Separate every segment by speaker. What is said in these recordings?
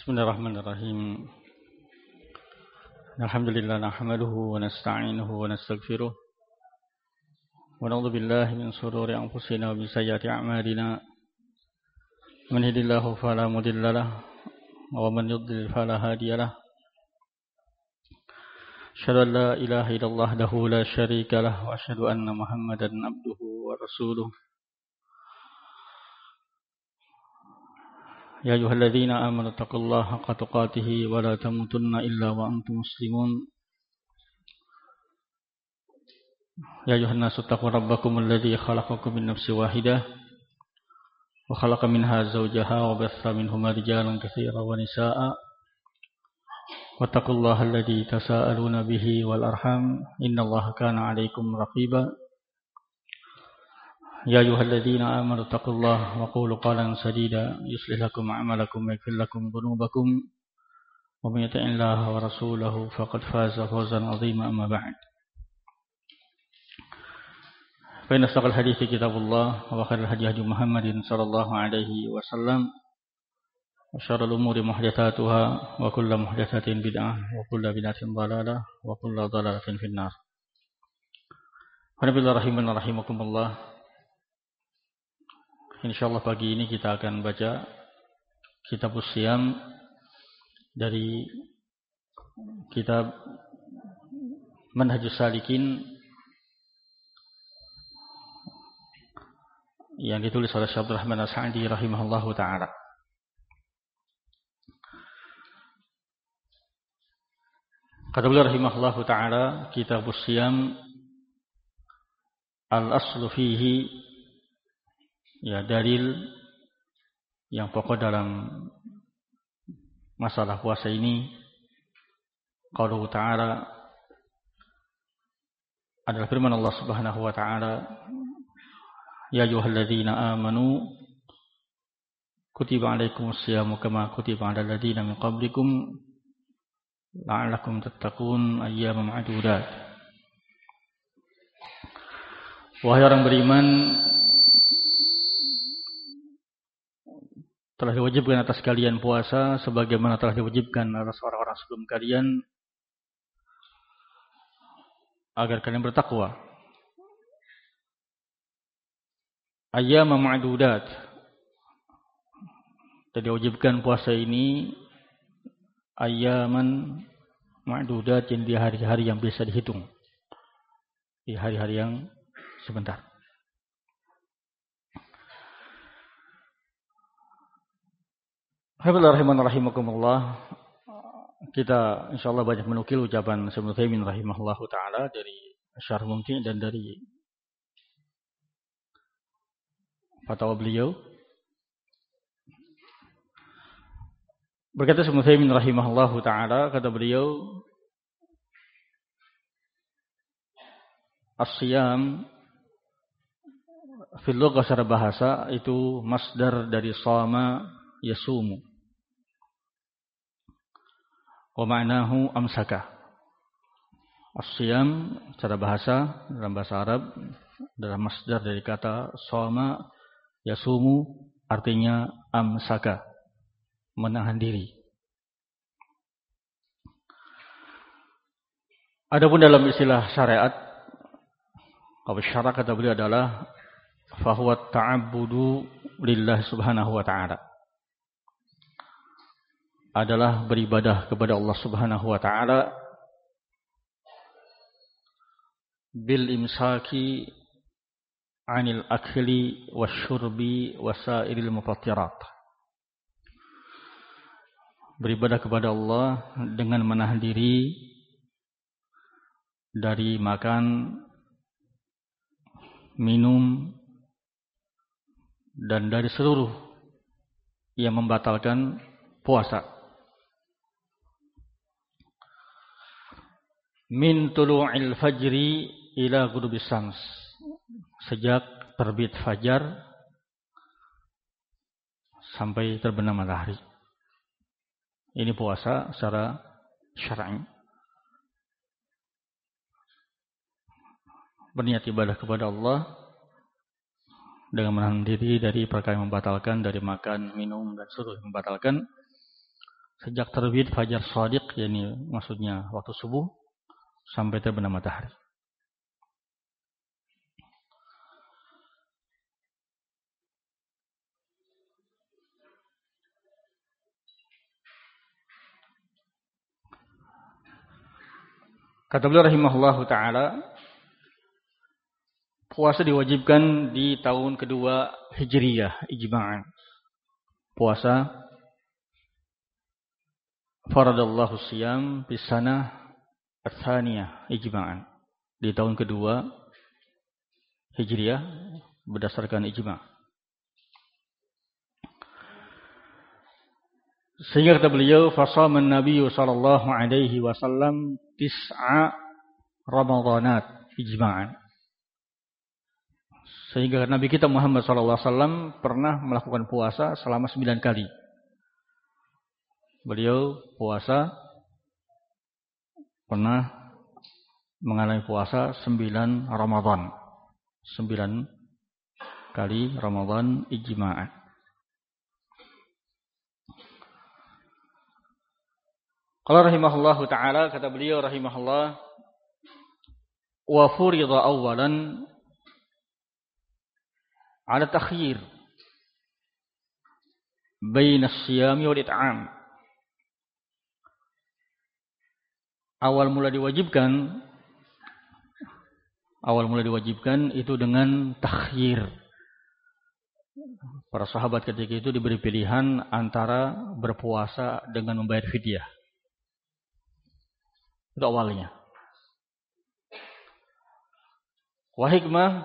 Speaker 1: Bismillahirrahmanirrahim. Alhamdulillah nahmaduhu wa nasta'inuhu wa nastaghfiruh. Wa na'udzu billahi min shururi anfusina wa min sayyiati a'malina. Man yahdihillahu fala mudilla lahu wa man yudlil fala hadiya lahu. Asyhadu an la ilaha illallah wahdahu la syarika lahu wa asyhadu anna Muhammadan abduhu wa rasuluh. يا أيها الذين آمنوا اتقوا الله حق تقاته ولا تموتن إلا وأنتم مسلمون يا أيها الناس اتقوا ربكم الذي خلقكم من نفس واحدة وخلق منها زوجها وبث منهما رجالا كثيرا ونساء واتقوا الله الذي تساءلون به والأرحام إن الله كان عليكم رقيبا يا أيها الذين آمنوا اتقوا الله وقولوا قولا سديدا يصلح لكم أعمالكم ويغفر لكم ذنوبكم ومن يطع الله ورسوله فقد فاز فوزا عظيما أما بعد فإن أصدق الحديث كتاب الله وخير الهدي هدي محمد صلى الله عليه وسلم وشر الأمور محدثاتها وكل محدثة بدعة وكل بدعة ضلالة وكل ضلالة في النار. Alhamdulillah rahiman rahimakumullah. Insyaallah pagi ini kita akan baca kitab Usyam dari kitab Manhajus Salikin yang ditulis oleh Syekh Abdul Rahman As-Sa'di rahimahullahu taala. Kata beliau rahimahullahu taala, kitab Usyam al-aslu fihi, ya, dalil yang pokok dalam masalah puasa ini qauluhu ta'ala adalah firman Allah Subhanahu wa ta'ala, ya ayyuhalladzina amanu kutiba alaikumus syamu kama kutiba alal ladzina min qablikum la'allakum tattaqun ayyaman ma'dudat. Wahai orang beriman, telah diwajibkan atas kalian puasa sebagaimana telah diwajibkan atas orang-orang sebelum kalian agar kalian bertakwa. Ayyaman ma'dudat. Dan diwajibkan puasa ini ayyaman ma'dudat, yang di hari-hari yang bisa dihitung, di hari-hari yang sebentar. Rahimakumullah. Kita insyaallah banyak menukil ucapan Syekh Ibnu Utsaimin rahimahullahu taala dari Syarh Mumti' dan dari fatwa beliau. Berkata Syekh Ibnu Utsaimin rahimahullahu taala, kata beliau, as-siyam fil lughah secara bahasa itu masdar dari shama yasumu. Wa ma'nahu amsaka. As-siyam secara bahasa, dalam bahasa Arab adalah masdar dari kata shoma yasumu, artinya amsaka, menahan diri. Adapun dalam istilah syariat, kalau syarak kata beliau adalah fahuwa ta'abbudu lillah subhanahu wa ta'ala, adalah beribadah kepada Allah Subhanahu wa taala bil imsaki 'anil akli wasyurbi wasairil mufattirat. Beribadah kepada Allah dengan menahan diri dari makan, minum, dan dari seluruh yang membatalkan puasa. Min tulu'il fajri ila ghurubis syams, sejak terbit fajar sampai terbenam matahari. Ini puasa secara syar'i. Berniat ibadah kepada Allah dengan menahan diri dari perkara yang membatalkan, dari makan, minum, dan seluruh yang membatalkan. sejak terbit fajar shadiq, yakni maksudnya waktu subuh, sampai terbenam matahari. Kata beliau rahimahullahu ta'ala, puasa diwajibkan di tahun kedua Hijriyah, ijma'an. Puasa faradallahu siyam bis sanah ats-tsaniyah, ijma'an. Di tahun kedua Hijriyah berdasarkan ijma'. Sehingga kata beliau, fasaman Nabi sallallahu alaihi wasallam tis'a Ramadanat, ijma'an. Sehingga Nabi kita Muhammad sallallahu alaihi wasallam pernah melakukan puasa selama 9 kali. Beliau puasa pernah mengalami puasa 9 Ramadan. 9 kali Ramadan ijma'an. Qala rahimahullahu ta'ala, kata beliau rahimahullah, wa furida awalan ala takhir baina as-siyami wal it'am. Awal mula diwajibkan itu dengan takhir. Para sahabat ketika itu diberi pilihan antara berpuasa dengan membayar fidyah. Itu awalnya. Wa hikmah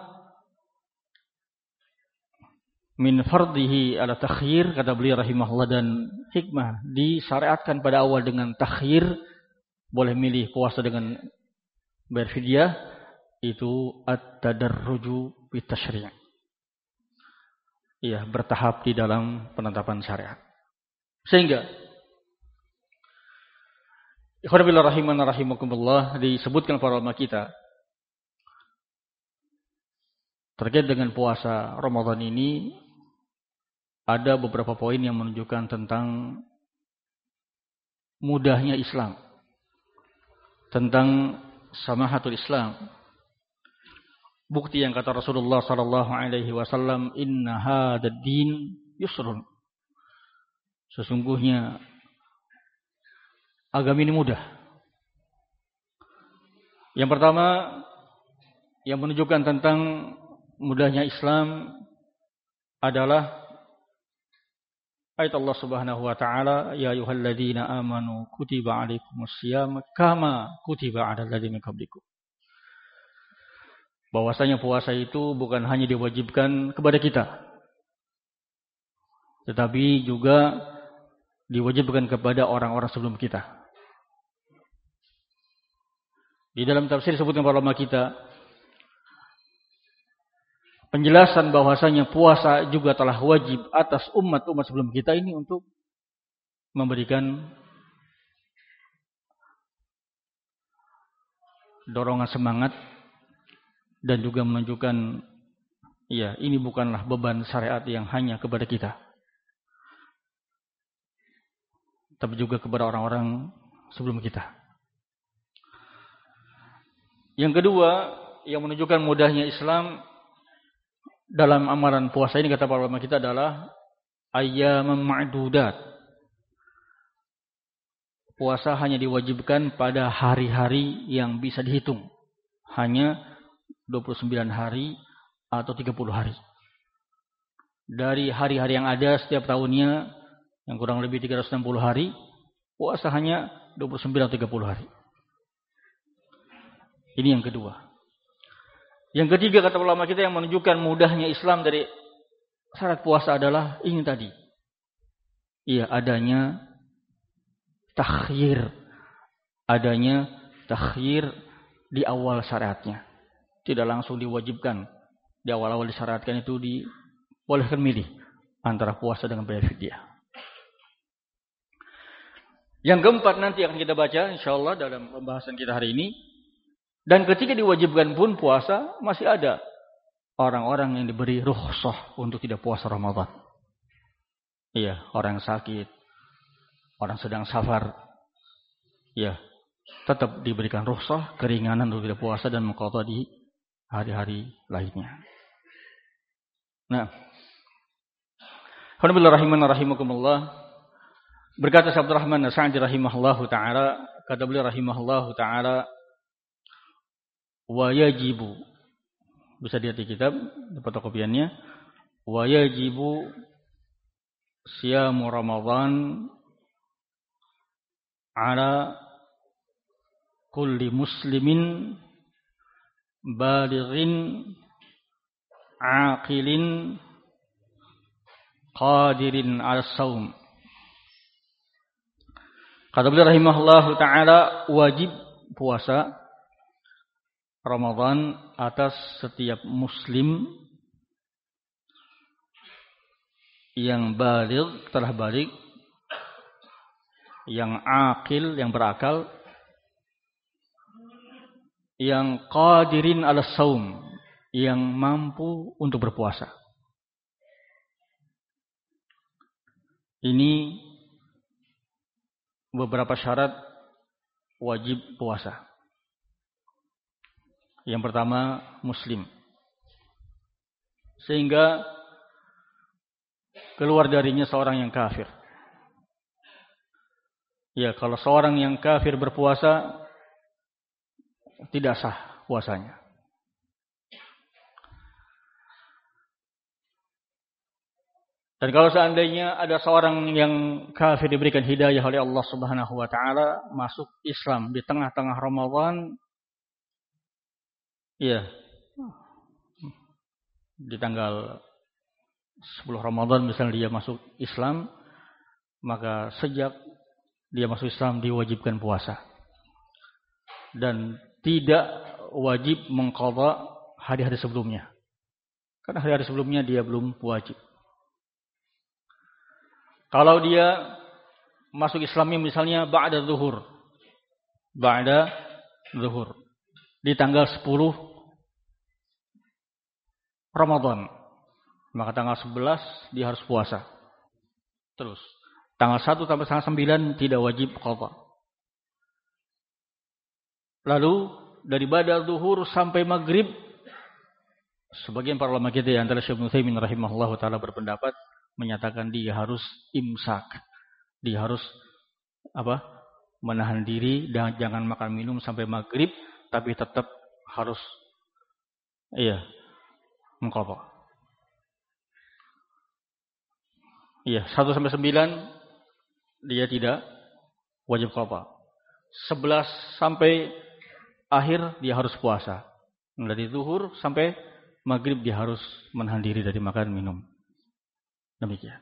Speaker 1: min fardihi ala takhir, kata beliau rahimahullah, dan hikmah disyariatkan pada awal dengan takhir, boleh milih puasa dengan bayar fidyah, itu at-tadarruju bit tasyri'. Iya, bertahap di dalam penetapan syariat. Sehingga ikhwan fillah rahimana rahimakumullah, disebutkan para ulama kita terkait dengan puasa Ramadan ini, ada beberapa poin yang menunjukkan tentang mudahnya Islam, tentang samahatul Islam. Bukti yang kata Rasulullah sallallahu alaihi wasallam, inna hadzal din yusrun. Sesungguhnya agama ini mudah. Yang pertama yang menunjukkan tentang mudahnya Islam adalah ayat Allah Subhanahu wa taala, ya ayyuhalladzina amanu kutiba alaikumusiyam kama kutiba alal ladzina min qablikum. Bahwasanya puasa itu bukan hanya diwajibkan kepada kita, tetapi juga diwajibkan kepada orang-orang sebelum kita. Di dalam tafsir disebutkan para ulama kita penjelasan bahwasanya puasa juga telah wajib atas umat-umat sebelum kita ini untuk memberikan dorongan semangat dan juga menunjukkan, ya, ini bukanlah beban syariat yang hanya kepada kita, tapi juga kepada orang-orang sebelum kita. Yang kedua yang menunjukkan mudahnya Islam dalam amalan puasa ini, kata para ulama kita, adalah ayyaman ma'dudat. Puasa hanya diwajibkan pada hari-hari yang bisa dihitung, hanya 29 hari atau 30 hari. Dari hari-hari yang ada setiap tahunnya yang kurang lebih 360 hari, puasa hanya 29 atau 30 hari. Ini yang kedua. Yang ketiga, kata ulama kita, yang menunjukkan mudahnya Islam dari syarat puasa adalah ini tadi. Iya, adanya takhir. Adanya takhir di awal syariatnya. Tidak langsung diwajibkan. Di awal-awal disyariatkan itu dibolehkan milih antara puasa dengan bayar fidyah. Yang keempat nanti akan kita baca insyaallah dalam pembahasan kita hari ini. Dan ketika diwajibkan pun puasa, masih ada orang-orang yang diberi rukhsah untuk tidak puasa Ramadan. Iya, orang sakit, orang sedang safar, ya tetap diberikan rukhsah, keringanan untuk tidak puasa dan mengqadha di hari-hari lainnya. Nah, alhamdulillah rahimakumullah. Berkata Syekh Abdul Rahman As-Sa'di rahimahullahu taala, kata beliau rahimahullahu taala, wa yajibu, bisa dilihat di kitab di fotokopiannya, wa yajibu siyamu Ramadan ala kulli muslimin balighin aqilin qadirin ala shaum. Kata beliau rahimahullahu taala, wajib puasa Ramadan atas setiap muslim yang baligh, telah baligh, yang aqil, yang berakal, yang qadirin ala shaum, yang mampu untuk berpuasa. Ini beberapa syarat wajib puasa. Yang pertama, muslim. Sehingga keluar darinya seorang yang kafir. Ya, kalau seorang yang kafir berpuasa, tidak sah puasanya. Dan kalau seandainya ada seorang yang kafir diberikan hidayah oleh Allah Subhanahu wa taala masuk Islam di tengah-tengah Ramadan, ya, di tanggal 10 Ramadan misalnya dia masuk Islam, maka sejak dia masuk Islam diwajibkan puasa. Dan tidak wajib mengqadha hari-hari sebelumnya. Karena hari-hari sebelumnya dia belum wajib. Kalau dia masuk Islamnya misalnya ba'da zuhur. Ba'da zuhur. Di tanggal 10 Ramadan. Maka tanggal 11 dia harus puasa. Terus. Tanggal 1 sampai tanggal 9 tidak wajib qadha. Lalu dari ba'da zuhur sampai maghrib, sebagian para ulama kita antara Syekh Ibnu Utsaimin rahimahullahu taala berpendapat menyatakan dia harus imsak. Dia harus menahan diri dan jangan makan minum sampai maghrib, tapi tetap harus mengqadha. 1 sampai 9 dia tidak wajib qadha. 11 sampai akhir dia harus puasa. Dari zuhur sampai maghrib dia harus menahan diri dari makan minum. Demikian.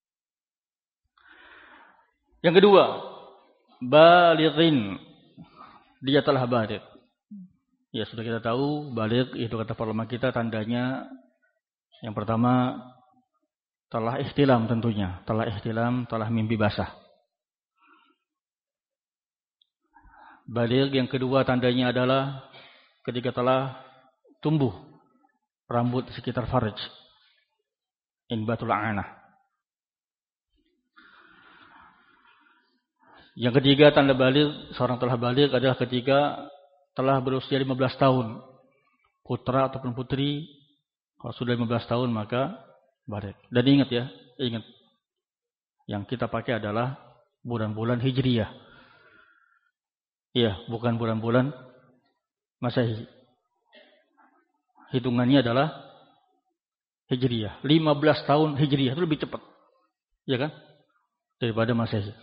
Speaker 1: Yang kedua, balighin. Dia telah baligh. Ya, sudah kita tahu baligh itu kata para ulama kita tandanya yang pertama telah ihtilam tentunya, telah mimpi basah. Baligh yang kedua tandanya adalah ketika telah tumbuh rambut sekitar farj. Inbatul anah. Yang ketiga tanda baligh, seorang telah baligh adalah ketika telah berusia 15 tahun. Putra ataupun putri, kalau sudah 15 tahun maka baligh. Dan ingat ya, yang kita pakai adalah bulan-bulan Hijriyah. Iya, bukan bulan-bulan Masehi. Hitungannya adalah Hijriyah. 15 tahun Hijriyah itu lebih cepat. Ya kan? Daripada Masehi.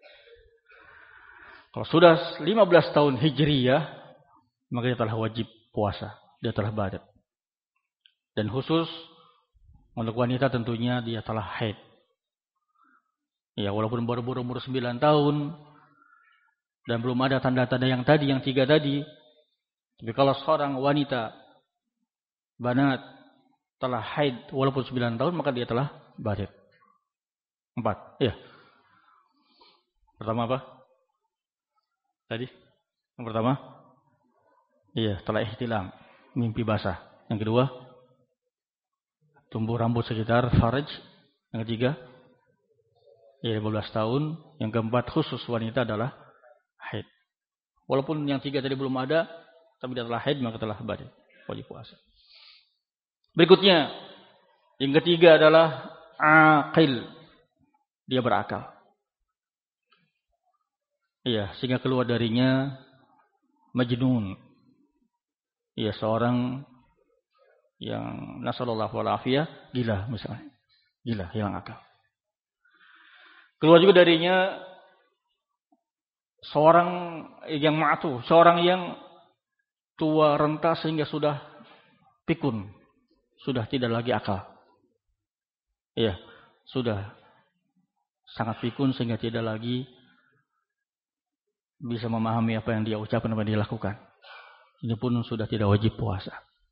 Speaker 1: Kalau sudah 15 tahun Hijriyah, maka dia telah wajib puasa. Dia telah baligh. Dan khusus untuk wanita tentunya dia telah haid. Ya, walaupun baru umur 9 tahun dan belum ada tanda-tanda yang 3 tadi. Tapi kalau seorang wanita banat telah haid walaupun 9 tahun, maka dia telah baligh. 4. Ya. Pertama apa? Tadi? Yang pertama? Iya, telah ihtilam, mimpi basah. Yang kedua? Tumbuh rambut sekitar farj. Yang ketiga? Ya 15 tahun. Yang keempat khusus wanita adalah haid. Walaupun yang 3 tadi belum ada, tapi dia telah haid maka telah wajib puasa. Berikutnya, yang ketiga adalah aqil. Dia berakal. Iya, sehingga keluar darinya majnun. Iya, seorang yang nasallallahu alafiyah, gila misalnya. Gila, hilang akal. Keluar juga darinya seorang yang ma'tu, seorang yang tua renta sehingga sudah pikun, sudah tidak lagi akal. Iya, sudah sangat pikun sehingga tidak lagi bisa memahami apa yang dia ucapkan, apa yang dia lakukan. Ini pun sudah tidak wajib puasa.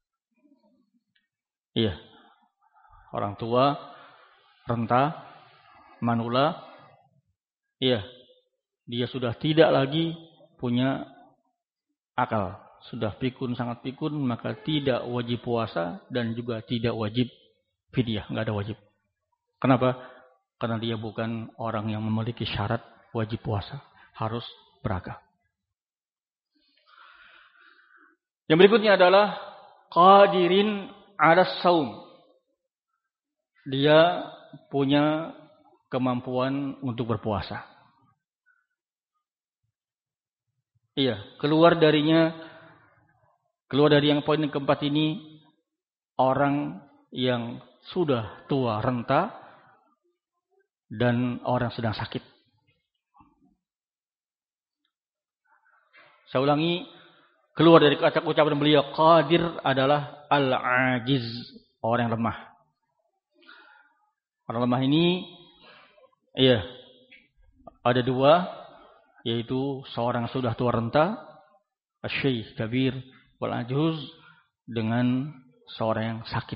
Speaker 1: Iya. Orang tua, renta, manula. Iya. Dia sudah tidak lagi punya akal. Sudah pikun, sangat pikun, maka tidak wajib puasa dan juga tidak wajib fidyah. Enggak ada wajib. Kenapa? Karena dia bukan orang yang memiliki syarat wajib puasa. Harus berakal. Yang berikutnya adalah qadirin 'ala shaum. Dia punya kemampuan untuk berpuasa. Iya, keluar dari yang poin yang keempat ini, orang yang sudah tua renta dan orang sedang sakit. Saya ulangi, keluar dari ucapan beliau, qadir adalah al-ajiz, orang yang lemah. Orang lemah ini, iya, ada dua, yaitu seorang sudah tua renta, asy-syekh kabir wal ajuz, dengan seorang yang sakit.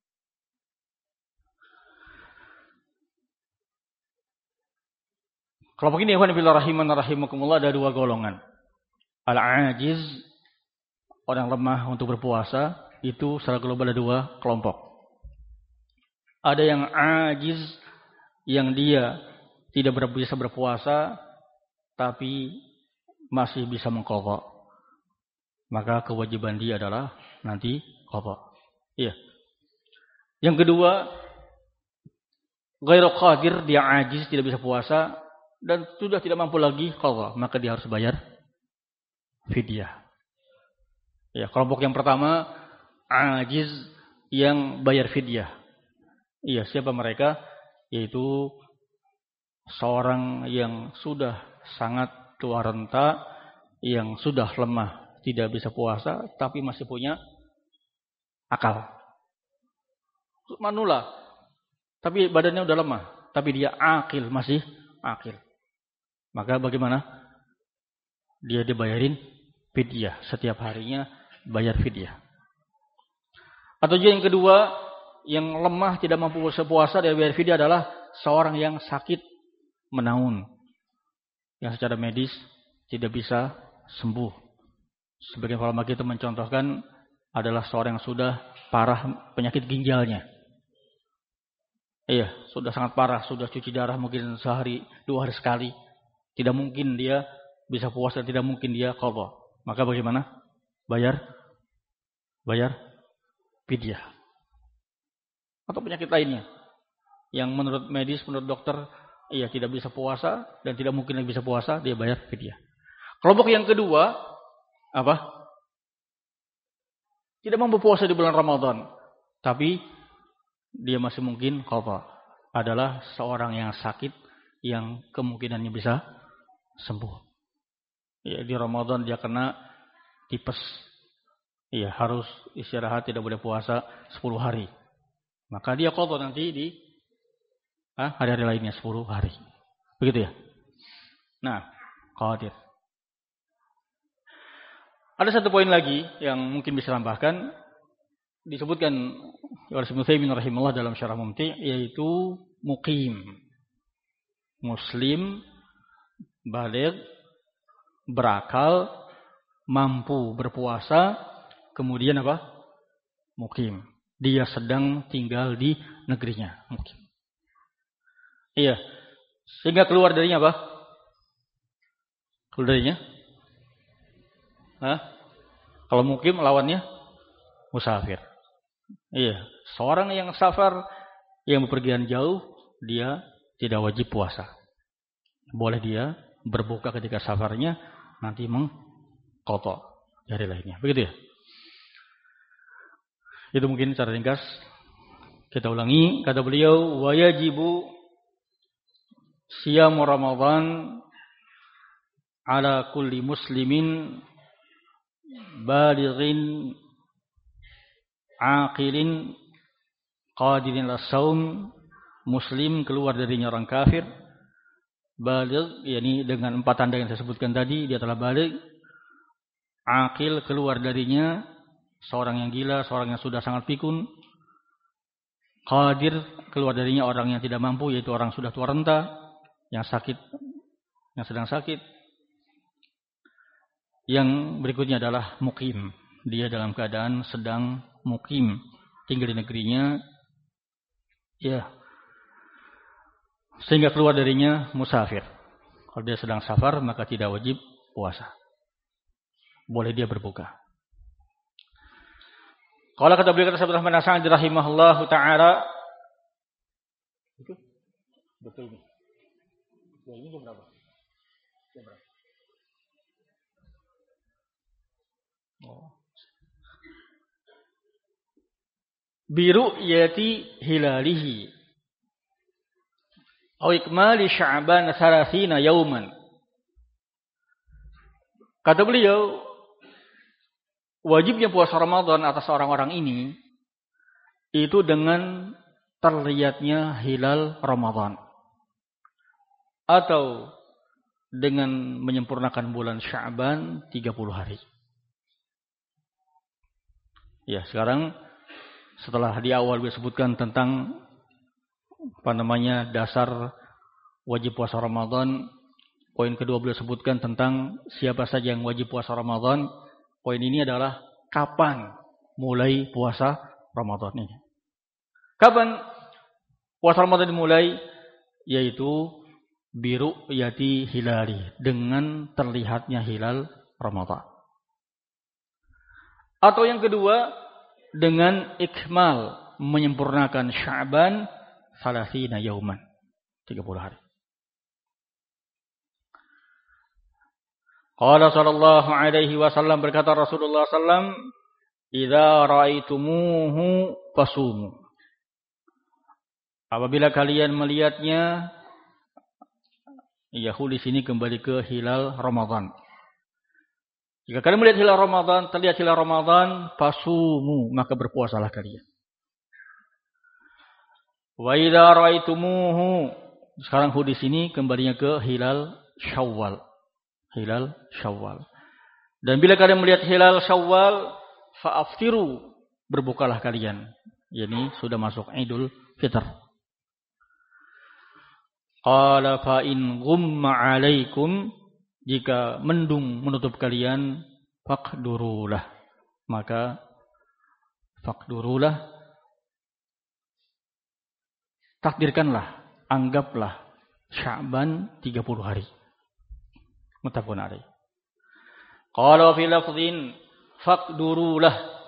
Speaker 1: Kelompok ini, ikhwan fillah rahimakumullah, ada dua golongan. Al-ajiz, orang lemah untuk berpuasa, itu secara global ada dua kelompok. Ada yang ajiz, yang dia tidak bisa berpuasa, tapi masih bisa mengqadha. Maka kewajiban dia adalah nanti qadha. Iya. Yang kedua, ghairu qadir, dia ajiz, tidak bisa puasa dan sudah tidak mampu lagi qadha, maka dia harus bayar fidyah. Ya, kelompok yang pertama ajiz yang bayar fidyah. Iya, siapa mereka? Yaitu seorang yang sudah sangat tua renta, yang sudah lemah, tidak bisa puasa, tapi masih punya akal. Manula, tapi badannya udah lemah, tapi dia akil, masih akil. Maka bagaimana? Dia dibayarin fidyah, setiap harinya bayar fidyah. Atau juga yang kedua, yang lemah tidak mampu puasa, dia bayar fidyah adalah seorang yang sakit menaun, yang secara medis tidak bisa sembuh. Sebagian ulama kita mencontohkan adalah seorang yang sudah parah penyakit ginjalnya. Iya, sudah sangat parah, sudah cuci darah mungkin sehari, 2 hari sekali. Tidak mungkin dia bisa puasa, tidak mungkin dia qadha. Maka bagaimana? Bayar fidyah. Atau penyakit lainnya yang menurut medis, menurut dokter, iya tidak bisa puasa dan tidak mungkin bisa puasa, dia bayar fidyah. Kelompok yang kedua, apa? Tidak mampu puasa di bulan Ramadan, tapi dia masih mungkin qadha. Adalah seorang yang sakit yang kemungkinannya bisa sembuh. Ya, di Ramadan dia kena tipes. Iya, harus istirahat, tidak boleh puasa 10 hari. Maka dia qadha nanti di hari-hari lainnya 10 hari. Begitu ya? Nah, qadir. Ada satu poin lagi yang mungkin bisa tambahkan. Disebutkan oleh Ibnu Utsaimin rahimahullah dalam Syarah Mumti', yaitu muqim. Muslim, baligh, berakal, mampu berpuasa, kemudian apa? Muqim. Dia sedang tinggal di negerinya. Muqim. Iya. Sehingga keluar darinya apa? Keluar darinya? Kalau mukim lawannya musafir. Iya, seorang yang safar, yang bepergian jauh, dia tidak wajib puasa. Boleh dia berbuka ketika safarnya, nanti mengqadha hari lainnya. Begitu ya? Itu mungkin secara ringkas. Kita ulangi, kata beliau, wa yajibu siyamu Ramadan ala kulli muslimin balighin aqilin qadirin las-shaum. Muslim keluar darinya orang kafir, baligh yakni dengan 4 tanda yang saya sebutkan tadi, dia telah baligh. Aqil keluar darinya seorang yang gila, seorang yang sudah sangat pikun. Qadir keluar darinya orang yang tidak mampu, yaitu orang sudah tua renta, yang sakit, yang sedang sakit. Yang berikutnya adalah mukim. Dia dalam keadaan sedang mukim, tinggal di negerinya, ya, sehingga keluar darinya musafir. Kalau dia sedang safar, maka tidak wajib puasa. Boleh dia berbuka. Kalau kata beliau, kata Syekh Rahman As-Sa'di rahimahullahu taala, itu betul nih. Ya, ini jam berapa? Jam berapa? Oh. Biru yati hilalihi aw ikmali Sya'ban 30 yauman. Kata beliau, wajibnya puasa Ramadan atas orang-orang ini itu dengan terlihatnya hilal Ramadan atau dengan menyempurnakan bulan Sya'ban 30 hari. Ya, sekarang setelah di awal disebutkan tentang dasar wajib puasa Ramadan, poin kedua beliau sebutkan tentang siapa saja yang wajib puasa Ramadan. Poin ini adalah kapan mulai puasa Ramadan ini. Kapan puasa Ramadan dimulai? Yaitu biru yati hilali, dengan terlihatnya hilal Ramadan. Atau yang kedua, dengan ikmal, menyempurnakan Sya'ban 30 yauman, 30 hari. Qala sallallahu alaihi wasallam, berkata Rasulullah sallam, idza ra'aitumuhu fasumu. Apabila kalian melihatnya, Yahudi sini kembali ke hilal Ramadan. Jika kalian melihat hilal Ramadan, terlihat hilal Ramadan, fasumu, maka berpuasalah kalian. Wa idza ra'aitumuhu, sekarang di sini kembalinya ke hilal Syawal. Hilal Syawal. Dan bila kalian melihat hilal Syawal, fa'aftiru, berbukalah kalian. Yani sudah masuk Idul Fitr. Qala fa in ghumma 'alaikum, jika mendung menutup kalian, faqdurulah, maka faqdurulah, takdirkanlah, anggaplah Sya'ban 30 hari. Muttafaqun alaih. Qala fi lafdhin faqdurulah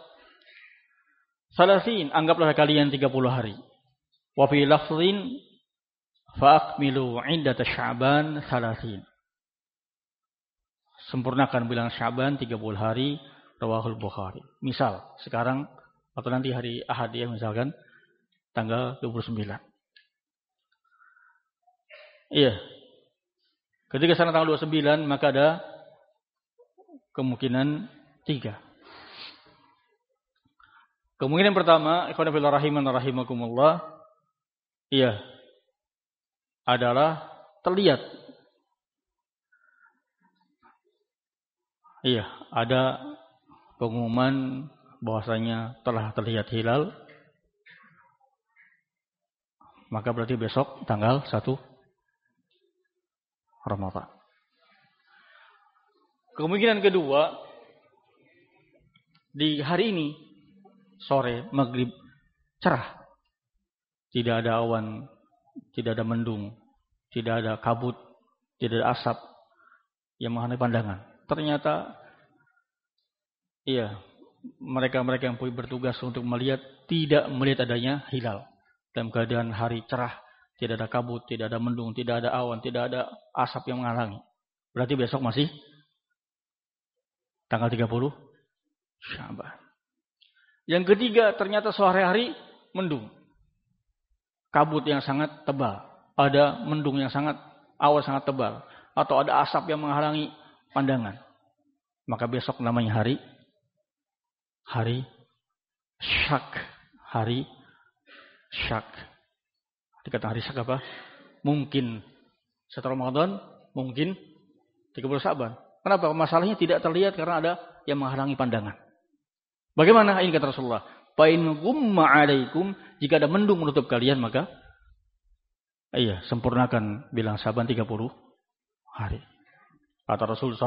Speaker 1: 30, anggaplah kalian 30 hari. Wa fi lafdhin fa'akmilu 'iddata Sya'ban 30. Sempurnakan bilang Sya'ban 30 hari, rawahul Bukhari. Misal sekarang atau nanti hari Ahad ya, misalkan tanggal 29. Iya. Ketika sana tanggal 29, maka ada kemungkinan 3. Kemungkinan pertama, ikhwan fillah rahiman rahimakumullah, iya, adalah terlihat. Iya, ada pengumuman bahwasanya telah terlihat hilal, maka berarti besok tanggal 1 Ramadan. Kemungkinan kedua, di hari ini sore maghrib cerah, tidak ada awan, tidak ada mendung, tidak ada kabut, tidak ada asap yang menghalangi pandangan. Ternyata mereka-mereka yang bertugas untuk melihat tidak melihat adanya hilal. Dalam keadaan hari cerah, tidak ada kabut, tidak ada mendung, tidak ada awan, tidak ada asap yang menghalangi. Berarti besok masih tanggal 30 Sya'ban. Yang ketiga, ternyata sore hari mendung. Kabut yang sangat tebal. Ada mendung yang awan sangat tebal. Atau ada asap yang menghalangi pandangan. Maka besok namanya hari syak. Hari syak. Dikatakan hari syak apa? Mungkin setelah Ramadan, mungkin 30 Sya'ban. Kenapa? Masalahnya tidak terlihat karena ada yang menghalangi pandangan. Bagaimana? Ini kata Rasulullah. Fa in ghumma 'alaikum, jika ada mendung menutup kalian, maka sempurnakan bilang Sya'ban 30 hari. Kata Rasul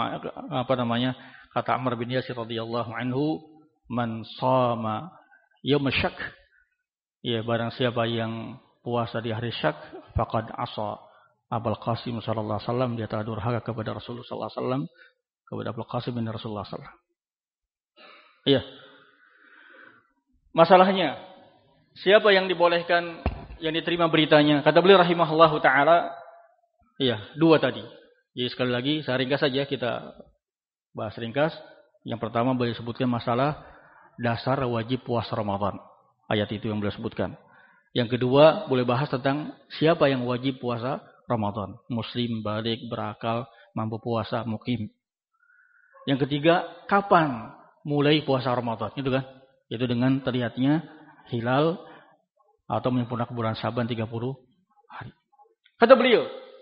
Speaker 1: kata Ammar bin Yasir radhiyallahu anhu, man shama yaum syak, barang siapa yang puasa di hari syak, faqad asa Abul Qasim sallallahu alaihi wasallam, dia telah durhaka kepada Rasulullah sallallahu alaihi wasallam, kepada Abul Qasim bin Rasulullah sallallahu alaihi wasallam. Masalahnya, siapa yang dibolehkan, yang diterima beritanya? Kata beliau rahimahullahu taala, dua tadi. Jadi sekali lagi saya ringkas saja, kita bahas ringkas. Yang pertama beliau sebutkan masalah dasar wajib puasa Ramadan. Ayat itu yang beliau sebutkan. Yang kedua boleh bahas tentang siapa yang wajib puasa Ramadan. Muslim, balik, berakal, mampu puasa, mukim. Yang ketiga, kapan mulai puasa Ramadan? Itu kan? Itu dengan terlihatnya hilal atau menyempurnakan bulan Sya'ban 30 hari. Kata beliau,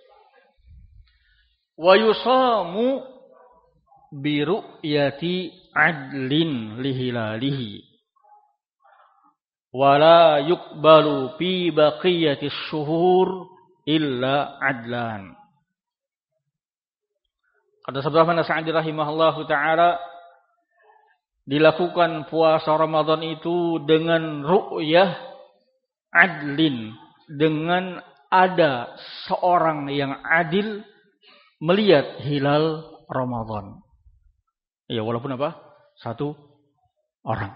Speaker 1: wa yusamu bi ru'yati adlin lihilalihi wa la yuqbalu fi baqiyati syuhur illa adlan. Kata Sabda Ahmad Sa'di rahimahullahu ta'ala, dilakukan puasa Ramadan itu dengan ru'yah adlin, dengan ada seorang yang adil melihat hilal Ramadan. Walaupun apa? Satu orang.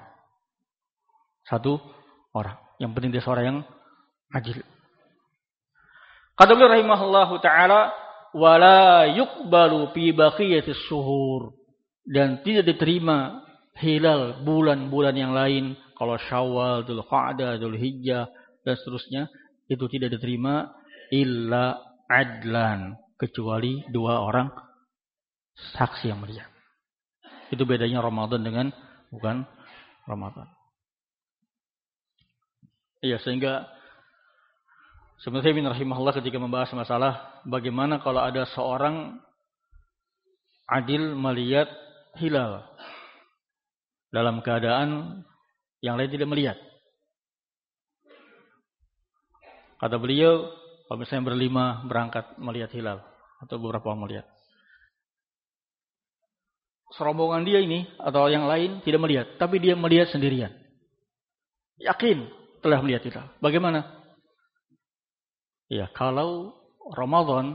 Speaker 1: Yang penting dia seorang yang adil. Kata beliau rahimahullahu ta'ala, wala yuqbalu fi baqiyatis syuhur, dan tidak diterima hilal bulan-bulan yang lain, kalau Syawal, Dzulqa'dah, Dzulhijjah dan seterusnya, itu tidak diterima illa adlan, kecuali dua orang saksi yang melihat. Itu bedanya Ramadan dengan bukan Ramadan. Sehingga sebenarnya Ibn rahimahullah ketika membahas masalah bagaimana kalau ada seorang adil melihat hilal dalam keadaan yang lain tidak melihat. Kata beliau, kalau misalnya berlima berangkat melihat hilal atau beberapa orang melihat, serombongan dia ini atau yang lain tidak melihat, tapi dia melihat sendirian, yakin telah melihat hilal. Bagaimana? Kalau Ramadan,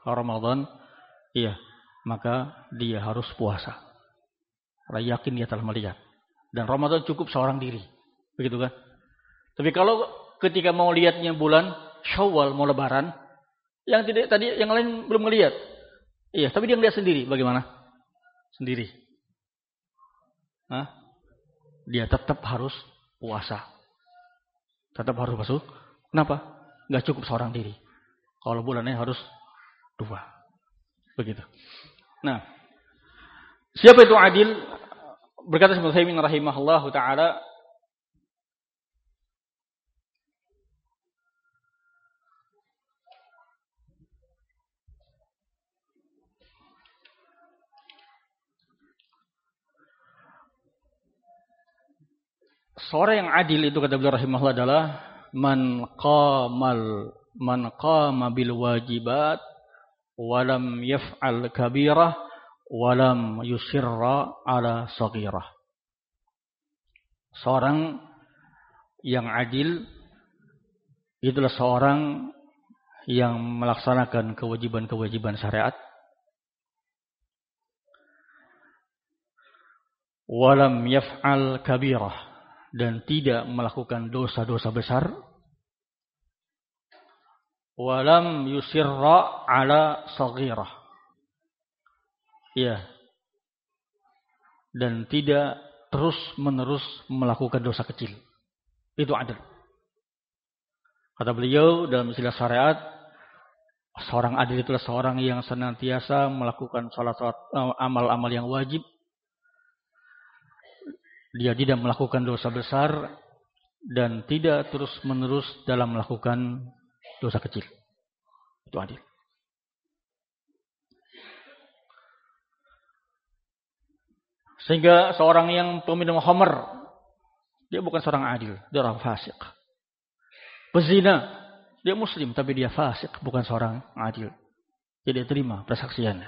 Speaker 1: maka dia harus puasa. Karena yakin dia telah melihat. Dan Ramadan cukup seorang diri. Begitu kan? Tapi kalau ketika mau lihatnya bulan Syawal, mau lebaran, yang lain belum melihat. Tapi dia melihat sendiri. Bagaimana? Sendiri. Dia tetap harus puasa. Tetap harus puasa. Kenapa? Nggak cukup seorang diri. Kalau bulannya harus dua. Begitu. Nah, siapa itu adil? Berkata Ibnu Utsaimin rahimahullahu taala, seorang yang adil itu, kata beliau rahimahullah, adalah man qama bil wajibat walam yaf'al kabirah walam yusirra ala saghirah. Seorang yang adil itulah seorang yang melaksanakan kewajiban-kewajiban syariat, walam yaf'al kabirah, dan tidak melakukan dosa-dosa besar, walam yusirra ala saghirah, ya, dan tidak terus-menerus melakukan dosa kecil. Itu adil. Kata beliau dalam istilah syariat, seorang adil itulah seorang yang senantiasa melakukan salat-salat, amal-amal yang wajib. Dia tidak melakukan dosa besar dan tidak terus-menerus dalam melakukan dosa kecil. Itu adil. Sehingga seorang yang peminum khamr, dia bukan seorang adil, dia orang fasik. Pezina, dia muslim tapi dia fasik, bukan seorang adil. Tidak terima persaksiannya.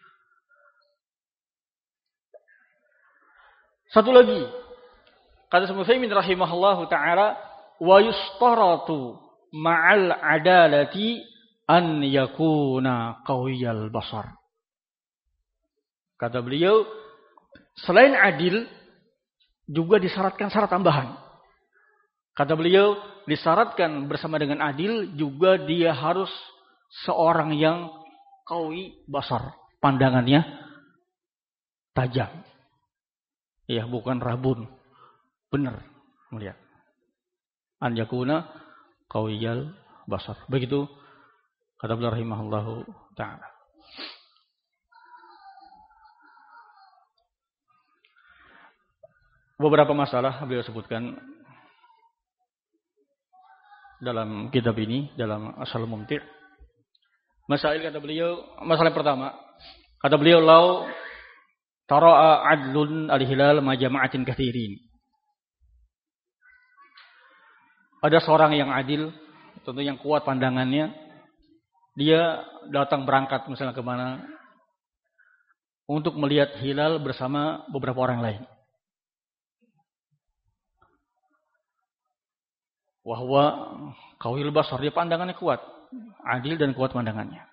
Speaker 1: Satu lagi, kata Ibnu Utsaimin rahimahullahu taala, wa yustaratu ma'al adalati an yakuna qawiyal basar. Kata beliau, selain adil juga disyaratkan syarat tambahan. Kata beliau, disyaratkan bersama dengan adil juga dia harus seorang yang qawi basar, pandangannya tajam. Ya, bukan rabun. Benar melihat. An yakuna qawiyal basar. Begitu kata beliau rahimahullahu taala. Beberapa masalah beliau sebutkan dalam kitab ini, dalam Asal Mumti'. Masalah kata beliau, masalah pertama, kata beliau, lau tara'a adlun al-hilal ma jama'atin katsirin. Ada seorang yang adil, tentu yang kuat pandangannya, dia datang berangkat misalnya kemana untuk melihat hilal bersama beberapa orang lain. Wahwa qawiyul basar, dia pandangannya kuat, adil dan kuat pandangannya.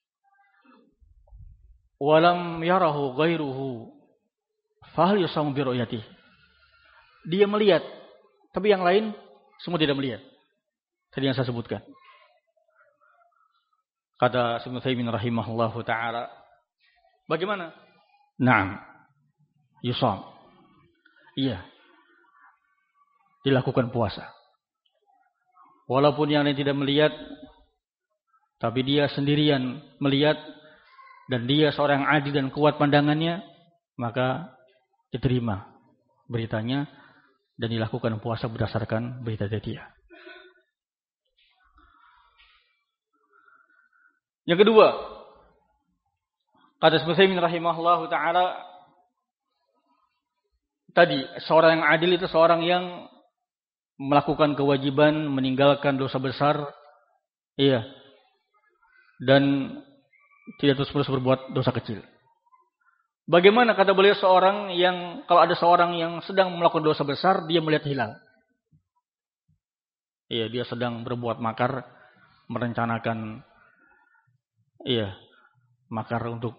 Speaker 1: Walam yarahu ghairuhu fahal yusamu bi ru'yatihi. Dia melihat, tapi yang lain semua tidak melihat. Tadi yang saya sebutkan. Kata Ibnu Utsaimin rahimahullahu taala, bagaimana? Naam. Yusam. Iya. Dilakukan puasa. Walaupun yang lain tidak melihat, tapi dia sendirian melihat, dan dia seorang adil dan kuat pandangannya, maka diterima beritanya dan dilakukan puasa berdasarkan berita dia. Yang kedua, kata Ibnu Utsaimin rahimahullahu taala, tadi seorang yang adil itu seorang yang melakukan kewajiban, meninggalkan dosa besar, iya, dan tidak terus berbuat dosa kecil. Bagaimana kata beliau seorang yang, kalau ada seorang yang sedang melakukan dosa besar, dia melihat hilal. Iya, dia sedang berbuat makar, merencanakan, iya, makar untuk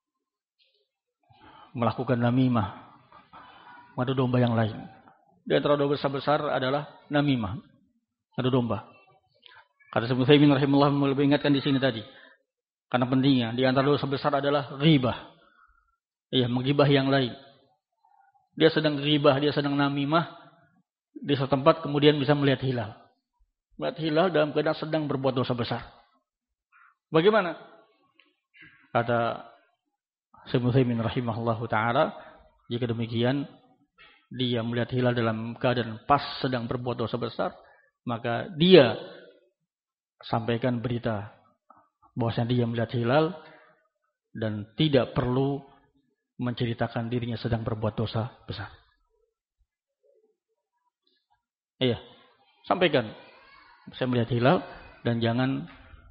Speaker 1: melakukan namimah, madu domba yang lain. Di antara dosa besar adalah namimah, adu domba. Kata Ibnu Utsaimin rahimahullah lebih ingatkan di sini tadi, karena pentingnya di antara dosa besar adalah ghibah. Iya, menggibah yang lain. Dia sedang ghibah, dia sedang namimah di suatu tempat, kemudian bisa melihat hilal. Melihat hilal dalam keadaan sedang berbuat dosa besar. Bagaimana? Kata Ibnu Utsaimin rahimahullah taala, jika demikian dia melihat hilal dalam keadaan pas sedang berbuat dosa besar, maka dia sampaikan berita bahwasanya dia melihat hilal dan tidak perlu menceritakan dirinya sedang berbuat dosa besar. Iya, sampaikan saya melihat hilal dan jangan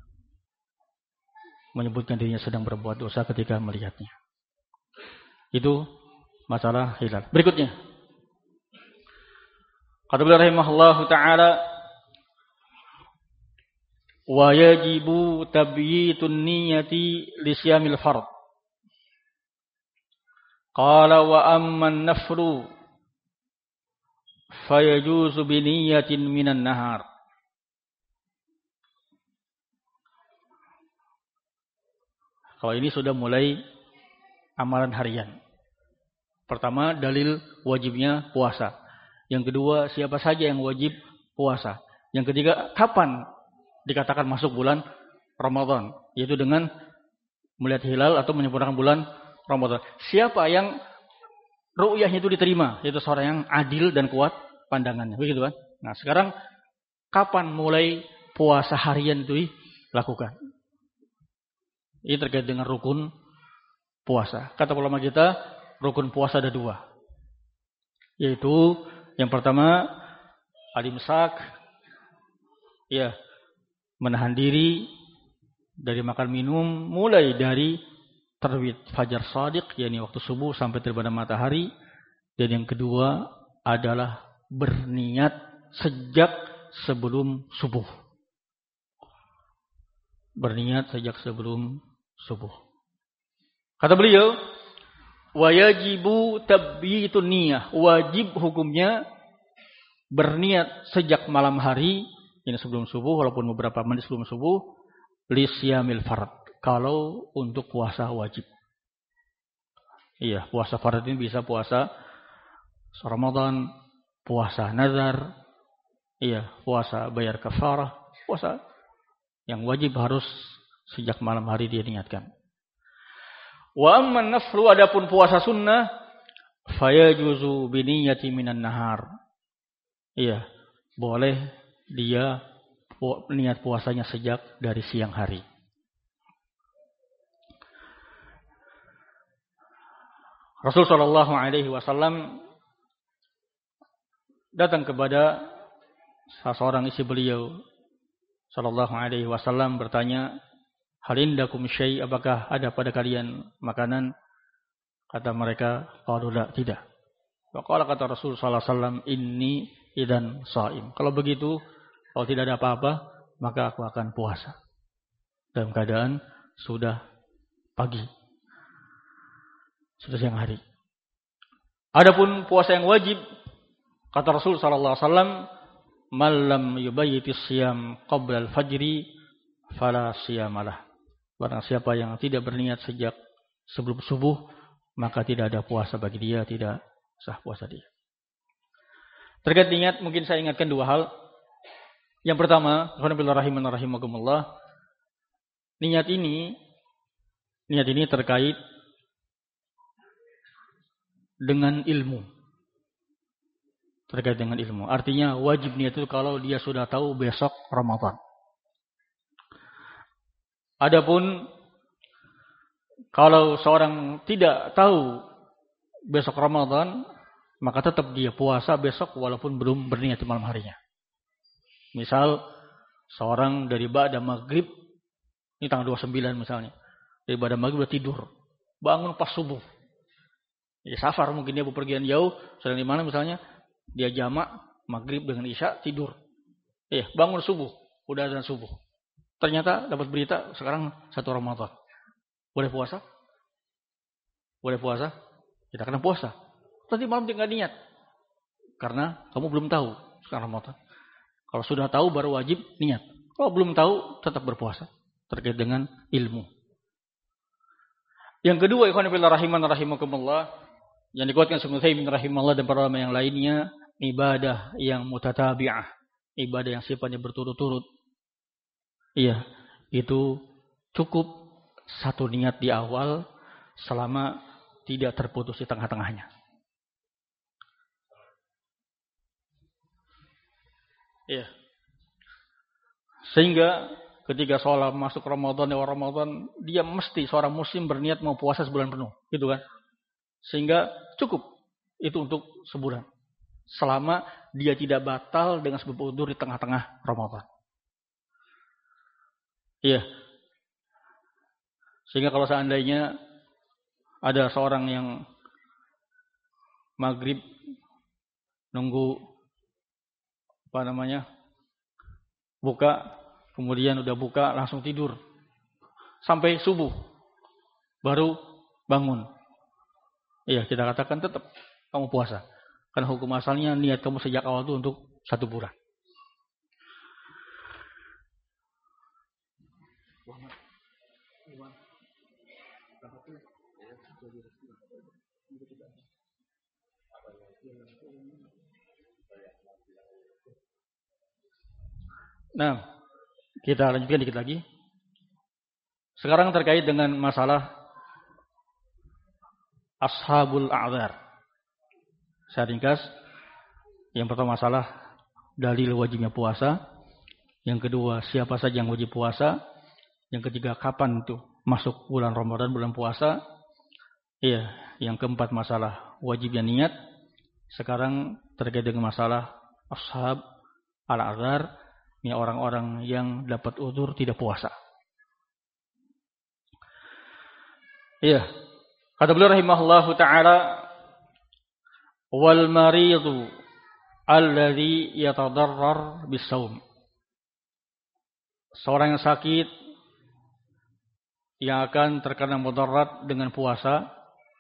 Speaker 1: menyebutkan dirinya sedang berbuat dosa ketika melihatnya. Itu masalah hilal. Berikutnya, kata beliau rahimahullahu taala, wa yajibu tabyitun niyyati li siyamil fard. Qala wa amman naflu fayajuzu bi niyyatin minan nahar. Kalau ini sudah mulai amalan harian. Pertama, dalil wajibnya puasa. Yang kedua, siapa saja yang wajib puasa. Yang ketiga, kapan dikatakan masuk bulan Ramadan, yaitu dengan melihat hilal atau menyempurnakan bulan Ramadan. Siapa yang ru'yahnya itu diterima, yaitu seorang yang adil dan kuat pandangannya, begitu kan? Nah, sekarang kapan mulai puasa harian itu dilakukan? Ini terkait dengan rukun puasa. Kata ulama kita, rukun puasa ada 2. Yaitu yang pertama, al-imsak, ya, menahan diri dari makan minum mulai dari terbit fajar shadiq, yakni waktu subuh sampai terbitnya matahari. Dan yang kedua adalah berniat sejak sebelum subuh. Berniat sejak sebelum subuh. Kata beliau, wa yajibu tabyitun niyah. Wajib hukumnya berniat sejak malam hari, ini sebelum subuh, walaupun beberapa menit sebelum subuh, li siyamil fard. Kalau untuk puasa wajib. Iya, puasa fard ini bisa puasa Ramadan, puasa nazar, iya, puasa bayar kafarah, puasa yang wajib harus sejak malam hari dia niatkan. Wa amman naflu, adapun puasa sunnah, fayajuzu biniyati minan nahar. Iya, boleh dia niat puasanya sejak dari siang hari. Rasul sallallahu alaihi wasallam datang kepada salah seorang istri beliau sallallahu alaihi wasallam bertanya, hal indakum syai', apakah ada pada kalian makanan? Kata mereka, qalu la, tidak. Faqala, kata Rasul sallallahu alaihi wasallam, inni idzan shaim. Kalau begitu, kalau tidak ada apa-apa, maka aku akan puasa. Dalam keadaan sudah pagi, sudah siang hari. Adapun puasa yang wajib, kata Rasul sallallahu alaihi wasallam, man lam yubayyitis siyam qabla al-fajri fala siyamalah. Barang siapa yang tidak berniat sejak sebelum subuh, maka tidak ada puasa bagi dia, tidak sah puasa dia. Terkait niat, mungkin saya ingatkan 2 hal. Yang pertama, rahimakumullah, niat ini terkait dengan ilmu. Terkait dengan ilmu. Artinya wajib niat itu kalau dia sudah tahu besok Ramadan. Adapun kalau seorang tidak tahu besok Ramadan, maka tetap dia puasa besok walaupun belum berniat di malam harinya. Misal seorang dari ba'da maghrib, ini tanggal 29 misalnya, dari ba'da maghrib udah tidur, bangun pas subuh. Ya safar, mungkin dia bepergian jauh, sedang di mana misalnya, dia jamak maghrib dengan isya, tidur. Bangun subuh, udah azan subuh. Ternyata dapat berita sekarang 1 Ramadan. Boleh puasa? Boleh puasa? Tidak kena puasa. Tadi malam dia nggak niat. Karena kamu belum tahu sekarang Ramadan. Kalau sudah tahu baru wajib niat. Kalau belum tahu tetap berpuasa. Terkait dengan ilmu. Yang kedua, ikhwan fillah rahimakumullah, yang dikuatkan Syekh Utsaimin rahimahullah dan para ulama yang lainnya, ibadah yang mutatabi'ah, ibadah yang sifatnya berturut-turut. Iya, itu cukup 1 niat di awal selama tidak terputus di tengah-tengahnya. Iya. Sehingga ketika sholat masuk Ramadan, dia mesti seorang muslim berniat mau puasa sebulan penuh, gitu kan? Sehingga cukup itu untuk sebulan. Selama dia tidak batal dengan sebab udzur di tengah-tengah Ramadan. Iya. Sehingga kalau seandainya ada seorang yang maghrib nunggu buka, kemudian udah buka langsung tidur sampai subuh baru bangun. Iya, kita katakan tetap kamu puasa. Karena hukum asalnya niat kamu sejak awal itu untuk 1 bulan. Nah, kita lanjutkan dikit lagi. Sekarang terkait dengan masalah ashabul a'dzar. Saya ringkas. Yang pertama masalah dalil wajibnya puasa. Yang kedua, siapa saja yang wajib puasa. Yang ketiga, kapan itu masuk bulan Ramadan, bulan puasa. Iya, yang keempat masalah wajibnya niat. Sekarang terkait dengan masalah ashab al-a'dzar, ini orang-orang yang dapat uzur tidak puasa. Iya. Kata beliau rahimahullahu taala, wal maridu alladhi yatadarrar bisawm. Seorang yang sakit yang akan terkena mudarat dengan puasa.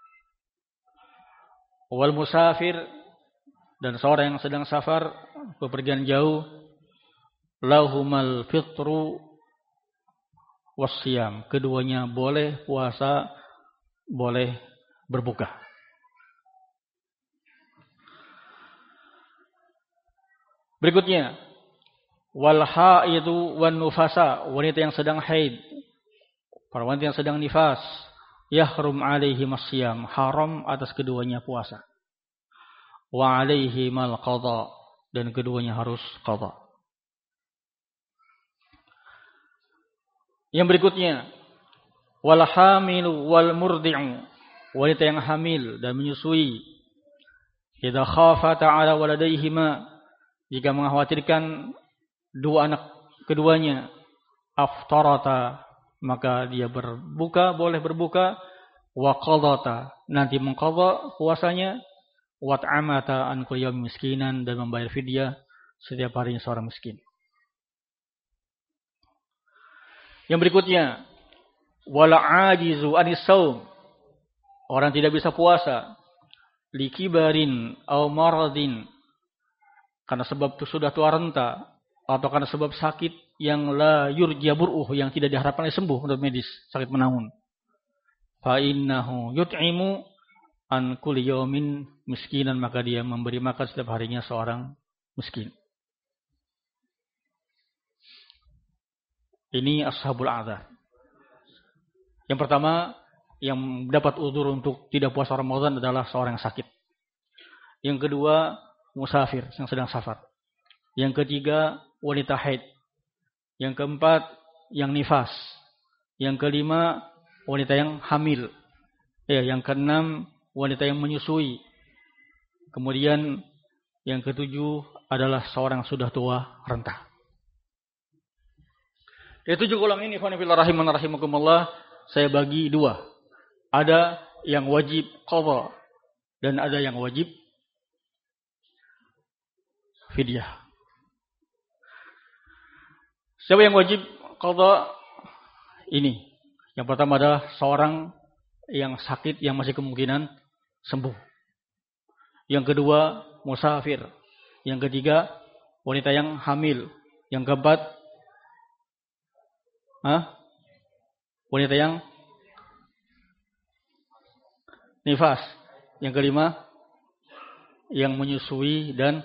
Speaker 1: Wal musafir, dan seorang yang sedang safar bepergian jauh, lahumal fitru wasyam. Keduanya boleh puasa, boleh berbuka. Berikutnya, wal haidu wan nufasa, wanita yang sedang haid, para wanita yang sedang nifas, yahrum alaihi masyam, haram atas keduanya puasa. Wa alaihi mal qadha, dan keduanya harus qadha. Yang berikutnya, wal hamilu wal murdi'u, wanita yang hamil dan menyusui, idza khafata ala waladayhima, jika mengkhawatirkan dua anak keduanya, aftarata, maka dia berbuka, boleh berbuka, wa qadata, nanti mengqadha puasanya, wa ta'amata an kulli yawmin miskinan, dan membayar fidyah setiap harinya seorang miskin. Yang berikutnya, wala ajizu anis saum, orang tidak bisa puasa, likibarin aw maradin, karena sebab itu sudah tua renta, atau karena sebab sakit yang la yurja bur'uh, yang tidak diharapkan sembuh menurut medis, sakit menahun. Fa innahu yut'imu an kulli yawmin miskinan, maka dia memberi makan setiap harinya seorang miskin. Ini ashabul a'dzar. Yang pertama, yang dapat uzur untuk tidak puasa Ramadan adalah seorang yang sakit. Yang kedua, musafir yang sedang safar. Yang ketiga, wanita haid. Yang keempat, yang nifas. Yang kelima, wanita yang hamil. Yang keenam, wanita yang menyusui. Kemudian yang ketujuh adalah seorang sudah tua renta. Dari 7 golongan ini, rahimakumullah, saya bagi 2. Ada yang wajib qadha dan ada yang wajib fidyah. Siapa yang wajib qadha? Ini. Yang pertama adalah seorang yang sakit yang masih kemungkinan sembuh. Yang kedua, musafir. Yang ketiga, wanita yang hamil. Yang keempat, wanita yang nifas. Yang kelima, yang menyusui dan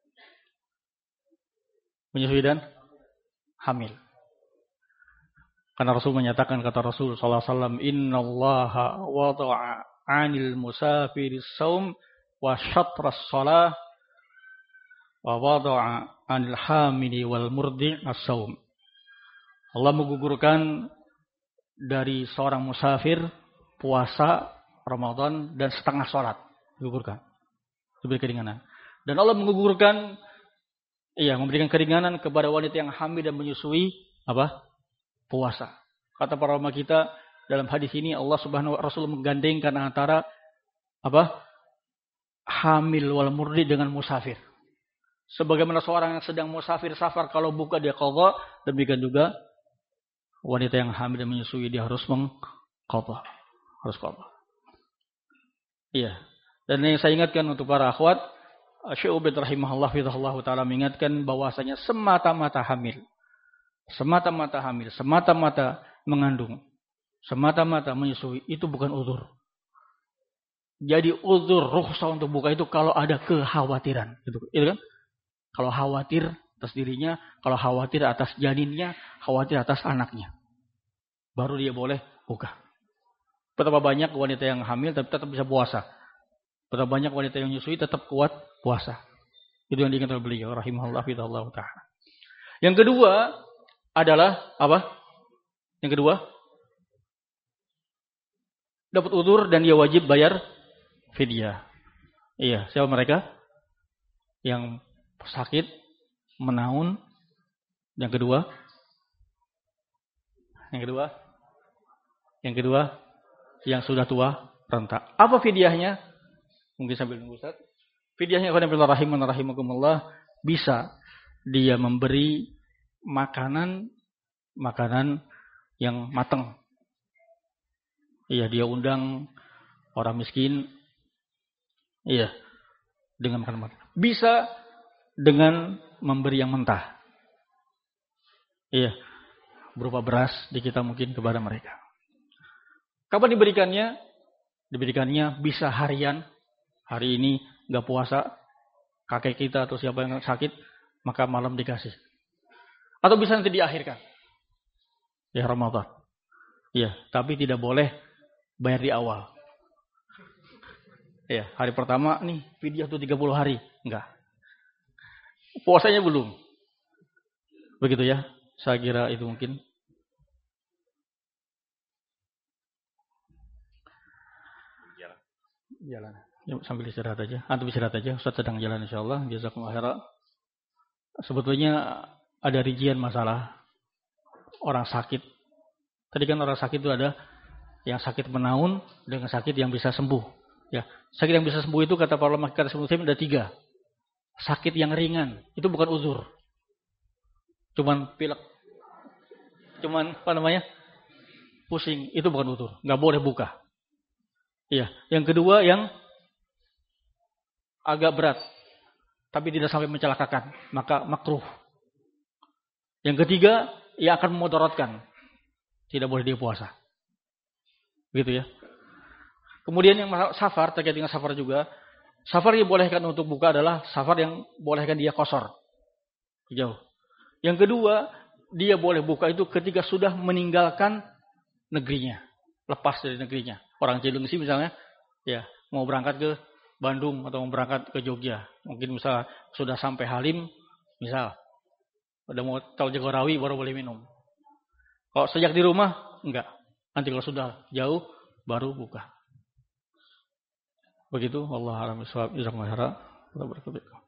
Speaker 1: hamil. Karena Rasul menyatakan, kata Rasul sallallahu alaihi wasallam, innallaha wada'a 'anil musafiris shaum wa syatras shalah wa wada'a 'anil hamili wal murdi' as-shaum. Allah menggugurkan dari seorang musafir puasa Ramadan dan setengah sholat, digugurkan. Diberi keringanan. Dan Allah menggugurkan, memberikan keringanan kepada wanita yang hamil dan menyusui puasa. Kata para ulama kita dalam hadis ini, Allah Subhanahu wa Rasul menggandengkan antara hamil wal murdi dengan musafir. Sebagaimana seorang yang sedang musafir safar kalau buka dia qadha, demikian juga wanita yang hamil dan menyusui dia harus mengqadha. Harus qadha. Iya. Dan yang saya ingatkan untuk para akhwat, Syekh Ubaid rahimahullah fidhahullah taala mengingatkan bahwasanya semata-mata hamil, semata-mata mengandung, semata-mata menyusui itu bukan uzur. Jadi uzur rukhsah untuk buka itu kalau ada kekhawatiran, itu kan? Kalau khawatir atas dirinya, kalau khawatir atas janinnya, khawatir atas anaknya, baru dia boleh buka. Betapa banyak wanita yang hamil tapi tetap bisa puasa. Betapa banyak wanita yang menyusui tetap kuat puasa. Itu yang diingat oleh beliau rahimahullah fidhahullah taala. Yang kedua adalah apa? Yang kedua, dapat uzur dan dia wajib bayar fidyah. Iya, siapa mereka? Yang sakit, menaun. Yang kedua, yang sudah tua, renta. Apa fidyahnya? Mungkin sambil nunggu Ustaz. Fidyahnya rahimakumullah, bisa dia memberi makanan yang matang. Iya, dia undang orang miskin. Iya, dengan makanan matang. Bisa dengan memberi yang mentah. Iya, berupa beras di kita mungkin kepada mereka. Kapan diberikannya? Diberikannya bisa harian. Hari ini nggak puasa, kakek kita atau siapa yang sakit, maka malam dikasih. Atau bisa nanti diakhirkan. Ya Ramadan. Ya, tapi tidak boleh bayar di awal. Ya, hari pertama nih fidyah tuh 30 hari, enggak. Puasanya belum. Begitu ya. Saya kira itu mungkin. Jalan. Yuk, sambil istirahat aja. Antum istirahat aja. Ustaz sedang jalan insyaallah. Jazakumullah khairan. Sebetulnya ada rincian masalah orang sakit. Tadi kan orang sakit itu ada yang sakit menaun dengan sakit yang bisa sembuh. Ya, sakit yang bisa sembuh itu kata para ulama kata Muslim ada 3. Sakit yang ringan itu bukan uzur. Cuman pilek. Cuman apa namanya? Pusing, itu bukan uzur. Enggak boleh buka. Iya, yang kedua yang agak berat tapi tidak sampai mencelakakan, maka makruh. Yang ketiga, ia akan memudaratkan. Tidak boleh dia puasa. Begitu ya. Kemudian yang safar, terkait dengan safar juga. Safar yang bolehkan untuk buka adalah safar yang bolehkan dia qashar. Jauh. Yang kedua, dia boleh buka itu ketika sudah meninggalkan negerinya. Lepas dari negerinya. Orang Cilengsi misalnya, ya mau berangkat ke Bandung atau mau berangkat ke Jogja. Mungkin misal sudah sampai Halim, misal. Udah mau tol Jagorawi baru boleh minum. Kalau sejak di rumah, enggak. Nanti kalau sudah jauh, baru buka. Begitu. Wallahu a'lam bishawab. Jazakumullah khairan.